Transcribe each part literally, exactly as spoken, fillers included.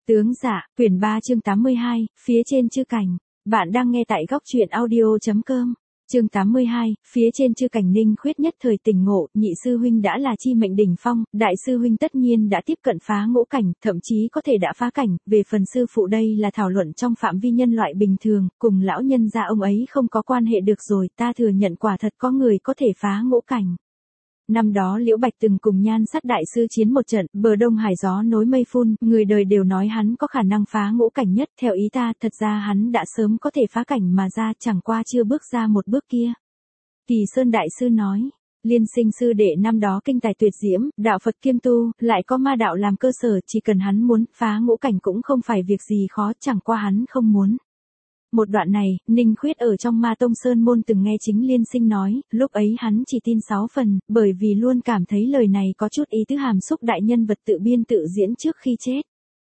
Tướng dạ, quyển ba chương tám mươi hai, phía trên chư cảnh. Bạn đang nghe tại góc truyện audio.com. Chương tám mươi hai, phía trên chư cảnh. Ninh Khuyết nhất thời tỉnh ngộ, nhị sư huynh đã là chi mệnh đỉnh phong, đại sư huynh tất nhiên đã tiếp cận phá ngũ cảnh, thậm chí có thể đã phá cảnh, về phần sư phụ đây là thảo luận trong phạm vi nhân loại bình thường, cùng lão nhân gia ông ấy không có quan hệ được rồi, ta thừa nhận quả thật có người có thể phá ngũ cảnh. Năm đó Liễu Bạch từng cùng Nhan Sát đại sư chiến một trận, bờ Đông Hải gió nối mây phun, người đời đều nói hắn có khả năng phá ngũ cảnh nhất, theo ý ta, thật ra hắn đã sớm có thể phá cảnh mà ra, chẳng qua chưa bước ra một bước kia. Kỳ Sơn đại sư nói, Liên Sinh sư đệ năm đó kinh tài tuyệt diễm, đạo Phật kiêm tu, lại có ma đạo làm cơ sở, chỉ cần hắn muốn, phá ngũ cảnh cũng không phải việc gì khó, chẳng qua hắn không muốn. Một đoạn này, Ninh Khuyết ở trong Ma Tông Sơn Môn từng nghe chính Liên Sinh nói, lúc ấy hắn chỉ tin sáu phần, bởi vì luôn cảm thấy lời này có chút ý tứ hàm xúc đại nhân vật tự biên tự diễn trước khi chết.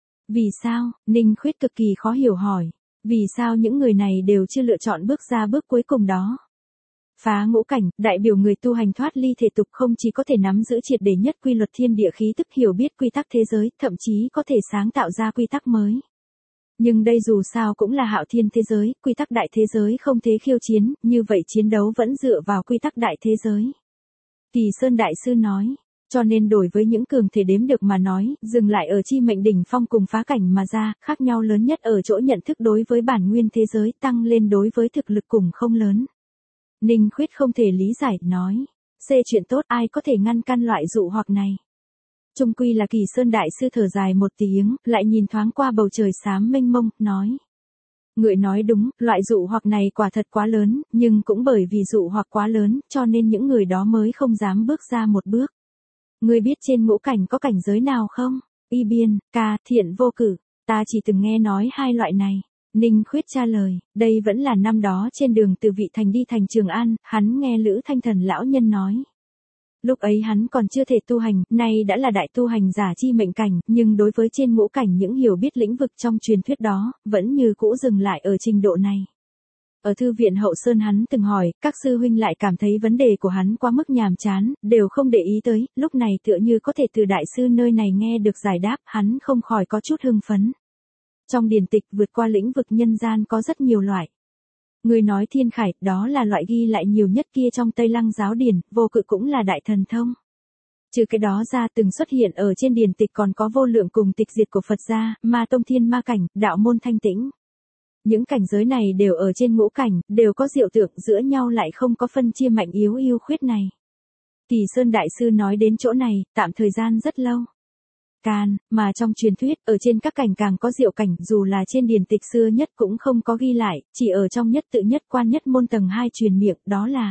Vì sao? Ninh Khuyết cực kỳ khó hiểu hỏi. Vì sao những người này đều chưa lựa chọn bước ra bước cuối cùng đó? Phá ngũ cảnh, đại biểu người tu hành thoát ly thể tục không chỉ có thể nắm giữ triệt để nhất quy luật thiên địa khí tức, hiểu biết quy tắc thế giới, thậm chí có thể sáng tạo ra quy tắc mới. Nhưng đây dù sao cũng là hạo thiên thế giới, quy tắc đại thế giới không thể khiêu chiến, như vậy chiến đấu vẫn dựa vào quy tắc đại thế giới. Kỳ Sơn đại sư nói, cho nên đổi với những cường thể đếm được mà nói, dừng lại ở chi mệnh đỉnh phong cùng phá cảnh mà ra, khác nhau lớn nhất ở chỗ nhận thức đối với bản nguyên thế giới, tăng lên đối với thực lực cùng không lớn. Ninh Khuyết không thể lý giải, nói, xê chuyện tốt, ai có thể ngăn căn loại dụ hoặc này. Trung quy là Kỳ Sơn đại sư thở dài một tiếng, lại nhìn thoáng qua bầu trời xám mênh mông, nói. Người nói đúng, loại dụ hoặc này quả thật quá lớn, nhưng cũng bởi vì dụ hoặc quá lớn, cho nên những người đó mới không dám bước ra một bước. Ngươi biết trên ngũ cảnh có cảnh giới nào không? Y biên, ca, thiện vô cử, ta chỉ từng nghe nói hai loại này. Ninh Khuyết trả lời, đây vẫn là năm đó trên đường từ Vị Thành đi thành Trường An, hắn nghe Lữ Thanh Thần lão nhân nói. Lúc ấy hắn còn chưa thể tu hành, nay đã là đại tu hành giả chi mệnh cảnh, nhưng đối với trên ngũ cảnh những hiểu biết lĩnh vực trong truyền thuyết đó, vẫn như cũ dừng lại ở trình độ này. Ở thư viện Hậu Sơn hắn từng hỏi, các sư huynh lại cảm thấy vấn đề của hắn quá mức nhàm chán, đều không để ý tới, lúc này tựa như có thể từ đại sư nơi này nghe được giải đáp, hắn không khỏi có chút hưng phấn. Trong điển tịch vượt qua lĩnh vực nhân gian có rất nhiều loại. Người nói thiên khải, đó là loại ghi lại nhiều nhất kia trong Tây Lăng giáo điển, vô cự cũng là đại thần thông. Trừ cái đó ra từng xuất hiện ở trên điển tịch còn có vô lượng cùng tịch diệt của Phật gia, Ma Tông Thiên Ma Cảnh, đạo môn thanh tĩnh. Những cảnh giới này đều ở trên ngũ cảnh, đều có diệu tượng giữa nhau lại không có phân chia mạnh yếu ưu khuyết này. Kỳ Sơn đại sư nói đến chỗ này, tạm thời gian rất lâu. Can, mà trong truyền thuyết, ở trên các cảnh càng có diệu cảnh, dù là trên điển tịch xưa nhất cũng không có ghi lại, chỉ ở trong nhất tự nhất quan nhất môn tầng hai truyền miệng, đó là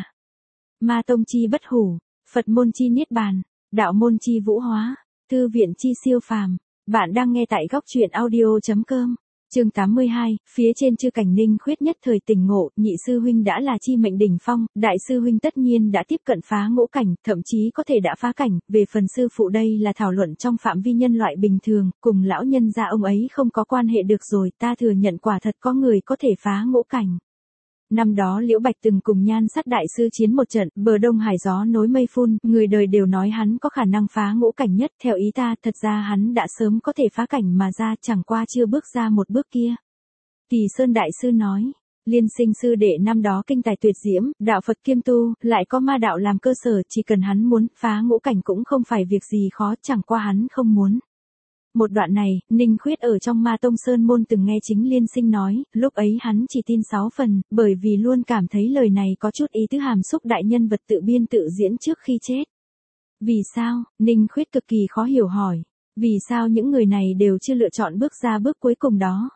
Ma Tông chi bất hủ, Phật môn chi niết bàn, đạo môn chi vũ hóa, thư viện chi siêu phàm. Bạn đang nghe tại góc truyện audio.com. Chương tám mươi hai, phía trên chư cảnh. Ninh Khuyết nhất thời tỉnh ngộ, nhị sư huynh đã là chi mệnh đỉnh phong, đại sư huynh tất nhiên đã tiếp cận phá ngũ cảnh, thậm chí có thể đã phá cảnh, về phần sư phụ đây là thảo luận trong phạm vi nhân loại bình thường, cùng lão nhân gia ông ấy không có quan hệ được rồi, ta thừa nhận quả thật có người có thể phá ngũ cảnh. Năm đó Liễu Bạch từng cùng Nhan Sát đại sư chiến một trận, bờ Đông Hải gió nối mây phun, người đời đều nói hắn có khả năng phá ngũ cảnh nhất, theo ý ta, thật ra hắn đã sớm có thể phá cảnh mà ra, chẳng qua chưa bước ra một bước kia. Kỳ Sơn đại sư nói, Liên Sinh sư đệ năm đó kinh tài tuyệt diễm, đạo Phật kiêm tu, lại có ma đạo làm cơ sở, chỉ cần hắn muốn, phá ngũ cảnh cũng không phải việc gì khó, chẳng qua hắn không muốn. Một đoạn này, Ninh Khuyết ở trong Ma Tông Sơn Môn từng nghe chính Liên Sinh nói, lúc ấy hắn chỉ tin sáu phần, bởi vì luôn cảm thấy lời này có chút ý tứ hàm xúc đại nhân vật tự biên tự diễn trước khi chết. Vì sao? Ninh Khuyết cực kỳ khó hiểu hỏi. Vì sao những người này đều chưa lựa chọn bước ra bước cuối cùng đó?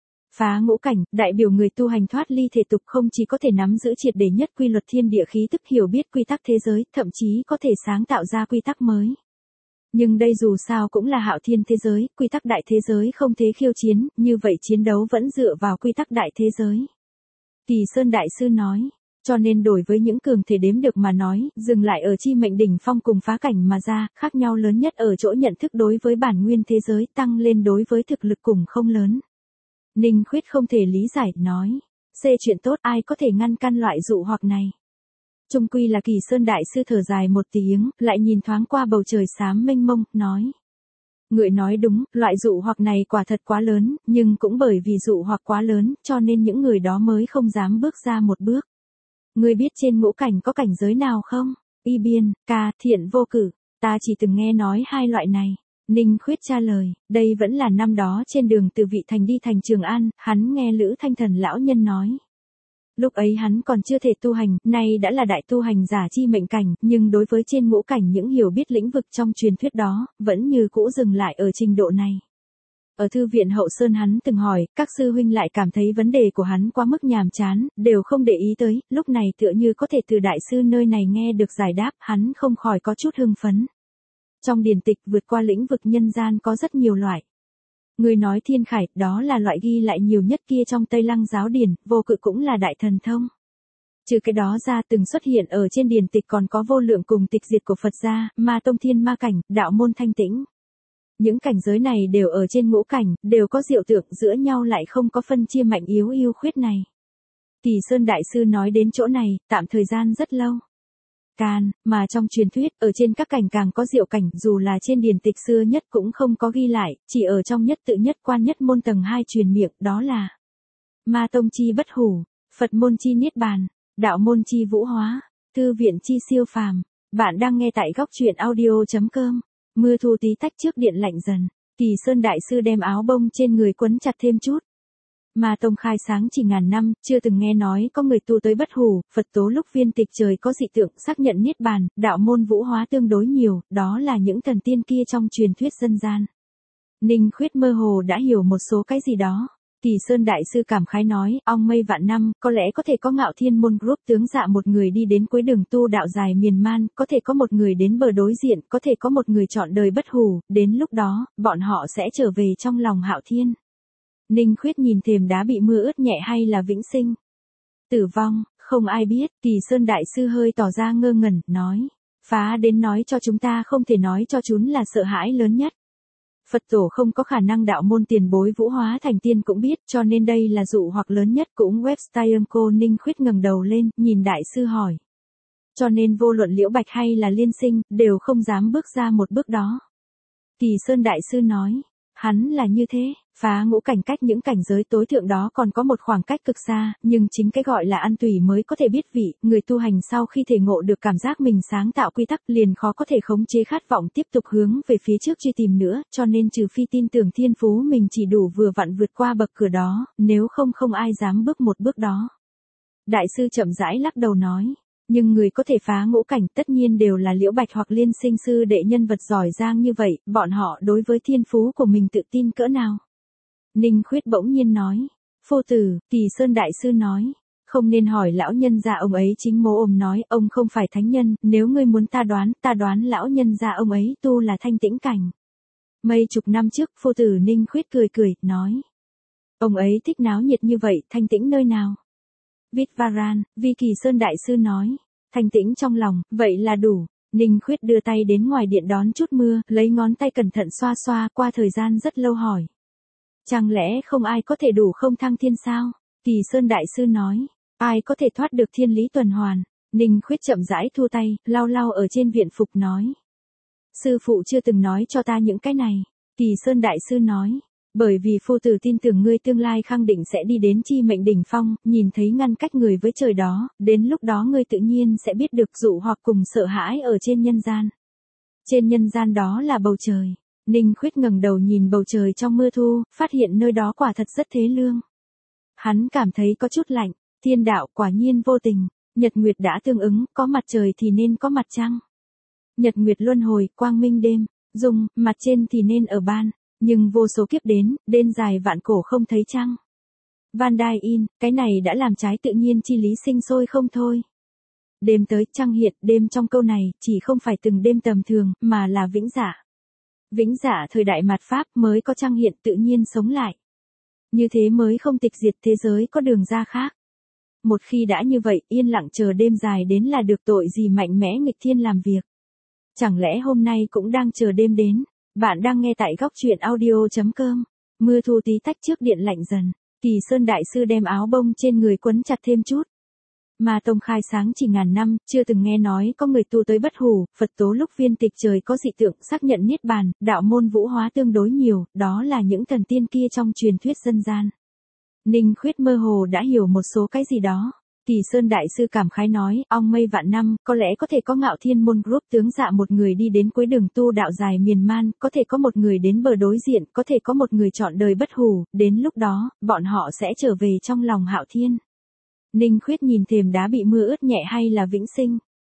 Phá ngũ cảnh, đại biểu người tu hành thoát ly thể tục không chỉ có thể nắm giữ triệt để nhất quy luật thiên địa khí tức, hiểu biết quy tắc thế giới, thậm chí có thể sáng tạo ra quy tắc mới. Nhưng đây dù sao cũng là hạo thiên thế giới, quy tắc đại thế giới không thể khiêu chiến, như vậy chiến đấu vẫn dựa vào quy tắc đại thế giới. Kỳ Sơn đại sư nói, cho nên đổi với những cường thể đếm được mà nói, dừng lại ở chi mệnh đỉnh phong cùng phá cảnh mà ra, khác nhau lớn nhất ở chỗ nhận thức đối với bản nguyên thế giới, tăng lên đối với thực lực cùng không lớn. Ninh Khuyết không thể lý giải, nói, xê chuyện tốt, ai có thể ngăn căn loại dụ hoặc này. Trung quy là Kỳ Sơn đại sư thở dài một tiếng, lại nhìn thoáng qua bầu trời xám mênh mông, nói. Người nói đúng, loại dụ hoặc này quả thật quá lớn, nhưng cũng bởi vì dụ hoặc quá lớn, cho nên những người đó mới không dám bước ra một bước. Ngươi biết trên ngũ cảnh có cảnh giới nào không? Y biên, ca, thiện vô cử. Ta chỉ từng nghe nói hai loại này. Ninh Khuyết trả lời, đây vẫn là năm đó trên đường từ Vị Thành đi thành Trường An, hắn nghe Lữ Thanh Thần lão nhân nói. Lúc ấy hắn còn chưa thể tu hành, nay đã là đại tu hành giả chi mệnh cảnh, nhưng đối với trên ngũ cảnh những hiểu biết lĩnh vực trong truyền thuyết đó, vẫn như cũ dừng lại ở trình độ này. Ở thư viện Hậu Sơn hắn từng hỏi, các sư huynh lại cảm thấy vấn đề của hắn quá mức nhàm chán, đều không để ý tới, lúc này tựa như có thể từ đại sư nơi này nghe được giải đáp, hắn không khỏi có chút hưng phấn. Trong điển tịch vượt qua lĩnh vực nhân gian có rất nhiều loại. Người nói thiên khải, đó là loại ghi lại nhiều nhất kia trong Tây Lăng giáo điển, vô cự cũng là đại thần thông. Trừ cái đó ra từng xuất hiện ở trên điển tịch còn có vô lượng cùng tịch diệt của Phật gia, ma tông thiên ma cảnh, đạo môn thanh tĩnh. Những cảnh giới này đều ở trên ngũ cảnh, đều có diệu tượng giữa nhau lại không có phân chia mạnh yếu ưu khuyết này. Kỳ Sơn Đại Sư nói đến chỗ này, tạm thời gian rất lâu. Can, mà trong truyền thuyết, ở trên các cảnh càng có diệu cảnh, dù là trên điển tịch xưa nhất cũng không có ghi lại, chỉ ở trong nhất tự nhất quan nhất môn tầng hai truyền miệng, đó là ma tông chi bất hủ, Phật môn chi niết bàn, đạo môn chi vũ hóa, thư viện chi siêu phàm. Bạn đang nghe tại góc truyện audio chấm com. Mưa thu tí tách trước điện lạnh dần, Kỳ Sơn Đại Sư đem áo bông trên người quấn chặt thêm chút. Ma tông khai sáng chỉ ngàn năm, chưa từng nghe nói có người tu tới bất hủ, Phật tố lúc viên tịch trời có dị tượng xác nhận niết bàn, đạo môn vũ hóa tương đối nhiều, đó là những thần tiên kia trong truyền thuyết dân gian. Ninh Khuyết mơ hồ đã hiểu một số cái gì đó. Kỳ Sơn Đại Sư cảm khái nói, ong mây vạn năm, có lẽ có thể có Ngạo Thiên môn group tướng dạ một người đi đến cuối đường tu đạo dài miền man, có thể có một người đến bờ đối diện, có thể có một người chọn đời bất hủ, đến lúc đó, bọn họ sẽ trở về trong lòng Hạo Thiên. Ninh Khuyết nhìn thềm đá bị mưa ướt nhẹ hay là vĩnh sinh. Tử vong, không ai biết, Kỳ Sơn Đại Sư hơi tỏ ra ngơ ngẩn, nói. Phá đến nói cho chúng ta không thể nói cho chúng là sợ hãi lớn nhất. Phật tổ không có khả năng đạo môn tiền bối vũ hóa thành tiên cũng biết, cho nên đây là dụ hoặc lớn nhất cũng webstyle. Cô Ninh Khuyết ngẩng đầu lên, nhìn Đại Sư hỏi. Cho nên vô luận Liễu Bạch hay là Liên Sinh, đều không dám bước ra một bước đó. Kỳ Sơn Đại Sư nói. Hắn là như thế, phá ngũ cảnh cách những cảnh giới tối thượng đó còn có một khoảng cách cực xa, nhưng chính cái gọi là ăn tùy mới có thể biết vị, người tu hành sau khi thể ngộ được cảm giác mình sáng tạo quy tắc liền khó có thể khống chế khát vọng tiếp tục hướng về phía trước truy tìm nữa, cho nên trừ phi tin tưởng thiên phú mình chỉ đủ vừa vặn vượt qua bậc cửa đó, nếu không không ai dám bước một bước đó. Đại sư chậm rãi lắc đầu nói. Nhưng người có thể phá ngũ cảnh tất nhiên đều là Liễu Bạch hoặc Liên Sinh sư đệ nhân vật giỏi giang như vậy, bọn họ đối với thiên phú của mình tự tin cỡ nào? Ninh Khuyết bỗng nhiên nói. Phu tử, Kỳ Sơn Đại Sư nói. Không nên hỏi lão nhân gia ông ấy chính mô ôm nói, ông không phải thánh nhân, nếu ngươi muốn ta đoán, ta đoán lão nhân gia ông ấy tu là thanh tĩnh cảnh. Mấy chục năm trước, phu tử Ninh Khuyết cười cười, nói. Ông ấy thích náo nhiệt như vậy, thanh tĩnh nơi nào? Vitvaran, vì Kỳ Sơn Đại Sư nói, thanh tĩnh trong lòng, vậy là đủ. Ninh Khuyết đưa tay đến ngoài điện đón chút mưa, lấy ngón tay cẩn thận xoa xoa qua thời gian rất lâu hỏi. Chẳng lẽ không ai có thể đủ không thăng thiên sao? Kỳ Sơn Đại Sư nói, ai có thể thoát được thiên lý tuần hoàn? Ninh Khuyết chậm rãi thu tay, lau lau ở trên viện phục nói. Sư phụ chưa từng nói cho ta những cái này. Kỳ Sơn Đại Sư nói. Bởi vì phu tử tin tưởng ngươi tương lai khẳng định sẽ đi đến chi mệnh đỉnh phong, nhìn thấy ngăn cách người với trời đó, đến lúc đó ngươi tự nhiên sẽ biết được dụ hoặc cùng sợ hãi ở trên nhân gian. Trên nhân gian đó là bầu trời. Ninh Khuyết ngẩng đầu nhìn bầu trời trong mưa thu, phát hiện nơi đó quả thật rất thế lương. Hắn cảm thấy có chút lạnh, thiên đạo quả nhiên vô tình, nhật nguyệt đã tương ứng, có mặt trời thì nên có mặt trăng. Nhật nguyệt luân hồi, quang minh đêm, dùng, mặt trên thì nên ở ban. Nhưng vô số kiếp đến, đêm dài vạn cổ không thấy trăng. Van Dyne in, cái này đã làm trái tự nhiên chi lý sinh sôi không thôi. Đêm tới, trăng hiện, đêm trong câu này, chỉ không phải từng đêm tầm thường, mà là vĩnh dạ. Vĩnh dạ thời đại mạt Pháp mới có trăng hiện tự nhiên sống lại. Như thế mới không tịch diệt thế giới có đường ra khác. Một khi đã như vậy, yên lặng chờ đêm dài đến là được tội gì mạnh mẽ nghịch thiên làm việc. Chẳng lẽ hôm nay cũng đang chờ đêm đến? Bạn đang nghe tại góc truyện audio chấm com. Mưa thu tí tách trước điện lạnh dần. Kỳ Sơn Đại Sư đem áo bông trên người quấn chặt thêm chút. Ma tông khai sáng chỉ ngàn năm, chưa từng nghe nói có người tu tới bất hủ, Phật tố lúc viên tịch trời có dị tượng xác nhận niết bàn, đạo môn vũ hóa tương đối nhiều, đó là những thần tiên kia trong truyền thuyết dân gian. Ninh Khuyết mơ hồ đã hiểu một số cái gì đó. Kỳ Sơn Đại Sư cảm khái nói, ong mây vạn năm, có lẽ có thể có Ngạo Thiên Môn Group tướng dạ một người đi đến cuối đường tu đạo dài miền man, có thể có một người đến bờ đối diện, có thể có một người chọn đời bất hủ, đến lúc đó, bọn họ sẽ trở về trong lòng Hạo Thiên. Ninh Khuyết nhìn thềm đá bị mưa ướt nhẹ hay là vĩnh sinh.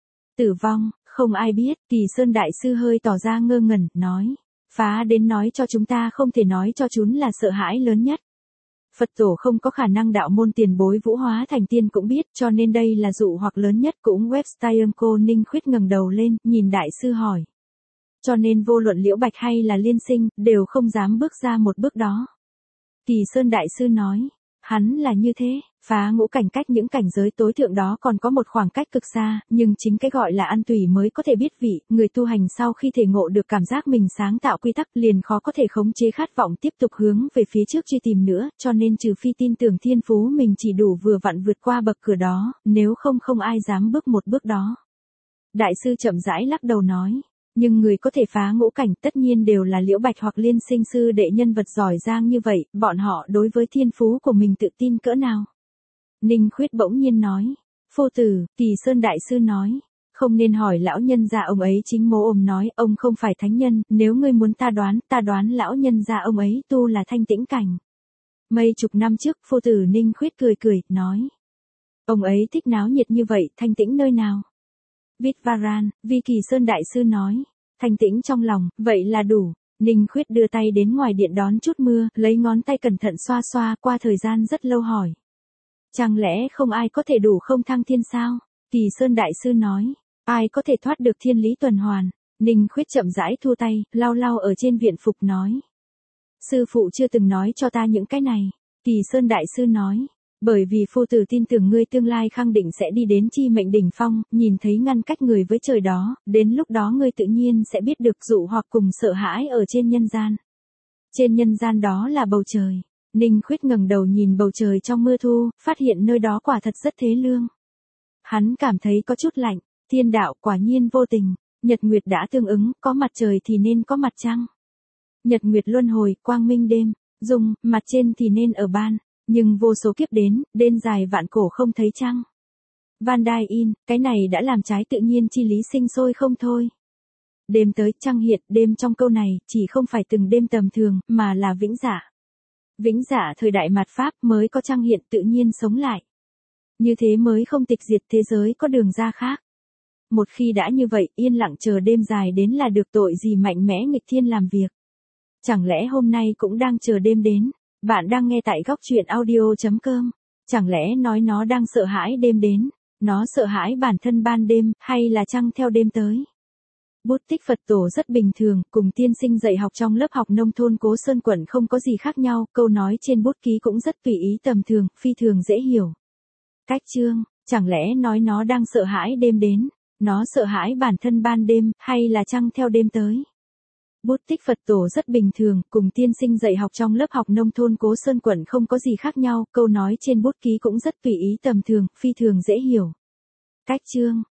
Tử vong, không ai biết, Kỳ Sơn Đại Sư hơi tỏ ra ngơ ngẩn, nói. Phá đến nói cho chúng ta không thể nói cho chúng là sợ hãi lớn nhất. Phật tổ không có khả năng đạo môn tiền bối vũ hóa thành tiên cũng biết, cho nên đây là dụ hoặc lớn nhất cũng Webster cô. Ninh Khuyết ngẩng đầu lên, nhìn Đại Sư hỏi. Cho nên vô luận Liễu Bạch hay là Liên Sinh, đều không dám bước ra một bước đó. Kỳ Sơn Đại Sư nói. Hắn là như thế, phá ngũ cảnh cách những cảnh giới tối thượng đó còn có một khoảng cách cực xa, nhưng chính cái gọi là ăn tùy mới có thể biết vị, người tu hành sau khi thể ngộ được cảm giác mình sáng tạo quy tắc liền khó có thể khống chế khát vọng tiếp tục hướng về phía trước truy tìm nữa, cho nên trừ phi tin tưởng thiên phú mình chỉ đủ vừa vặn vượt qua bậc cửa đó, nếu không không ai dám bước một bước đó. Đại sư chậm rãi lắc đầu nói. Nhưng người có thể phá ngũ cảnh tất nhiên đều là Liễu Bạch hoặc Liên Sinh sư đệ nhân vật giỏi giang như vậy, bọn họ đối với thiên phú của mình tự tin cỡ nào? Ninh Khuyết bỗng nhiên nói. Phu tử, Kỳ Sơn Đại Sư nói. Không nên hỏi lão nhân gia ông ấy chính mô ôm nói, ông không phải thánh nhân, nếu ngươi muốn ta đoán, ta đoán lão nhân gia ông ấy tu là thanh tĩnh cảnh. Mấy chục năm trước, phu tử Ninh Khuyết cười cười, nói. Ông ấy thích náo nhiệt như vậy, thanh tĩnh nơi nào? Vitvaran, vì Kỳ Sơn Đại Sư nói, thanh tĩnh trong lòng, vậy là đủ. Ninh Khuyết đưa tay đến ngoài điện đón chút mưa, lấy ngón tay cẩn thận xoa xoa, qua thời gian rất lâu hỏi. Chẳng lẽ không ai có thể đủ không thăng thiên sao? Kỳ Sơn Đại Sư nói, ai có thể thoát được thiên lý tuần hoàn? Ninh Khuyết chậm rãi thu tay, lau lau ở trên viện phục nói. Sư phụ chưa từng nói cho ta những cái này. Kỳ Sơn Đại Sư nói. Bởi vì phu tử tin tưởng ngươi tương lai khẳng định sẽ đi đến chi mệnh đỉnh phong, nhìn thấy ngăn cách người với trời đó, đến lúc đó ngươi tự nhiên sẽ biết được dụ hoặc cùng sợ hãi ở trên nhân gian. Trên nhân gian đó là bầu trời. Ninh Khuyết ngẩng đầu nhìn bầu trời trong mưa thu, phát hiện nơi đó quả thật rất thế lương. Hắn cảm thấy có chút lạnh, thiên đạo quả nhiên vô tình, nhật nguyệt đã tương ứng, có mặt trời thì nên có mặt trăng. Nhật nguyệt luân hồi, quang minh đêm, dùng, mặt trên thì nên ở ban. Nhưng vô số kiếp đến, đêm dài vạn cổ không thấy trăng. Van Dyne in, cái này đã làm trái tự nhiên chi lý sinh sôi không thôi. Đêm tới, trăng hiện, đêm trong câu này, chỉ không phải từng đêm tầm thường, mà là vĩnh dạ. Vĩnh dạ thời đại mạt Pháp mới có trăng hiện tự nhiên sống lại. Như thế mới không tịch diệt thế giới có đường ra khác. Một khi đã như vậy, yên lặng chờ đêm dài đến là được tội gì mạnh mẽ nghịch thiên làm việc. Chẳng lẽ hôm nay cũng đang chờ đêm đến? Bạn đang nghe tại góc truyện audio chấm com. Chẳng lẽ nói nó đang sợ hãi đêm đến? Nó sợ hãi bản thân ban đêm, hay là trăng theo đêm tới? Bút tích Phật tổ rất bình thường, cùng tiên sinh dạy học trong lớp học nông thôn Cố Sơn quận không có gì khác nhau, câu nói trên bút ký cũng rất tùy ý tầm thường, phi thường dễ hiểu. Cách chương, chẳng lẽ nói nó đang sợ hãi đêm đến? Nó sợ hãi bản thân ban đêm, hay là trăng theo đêm tới? Bút tích Phật tổ rất bình thường, cùng tiên sinh dạy học trong lớp học nông thôn Cố Sơn quận không có gì khác nhau, câu nói trên bút ký cũng rất tùy ý tầm thường, phi thường dễ hiểu. Cách chương,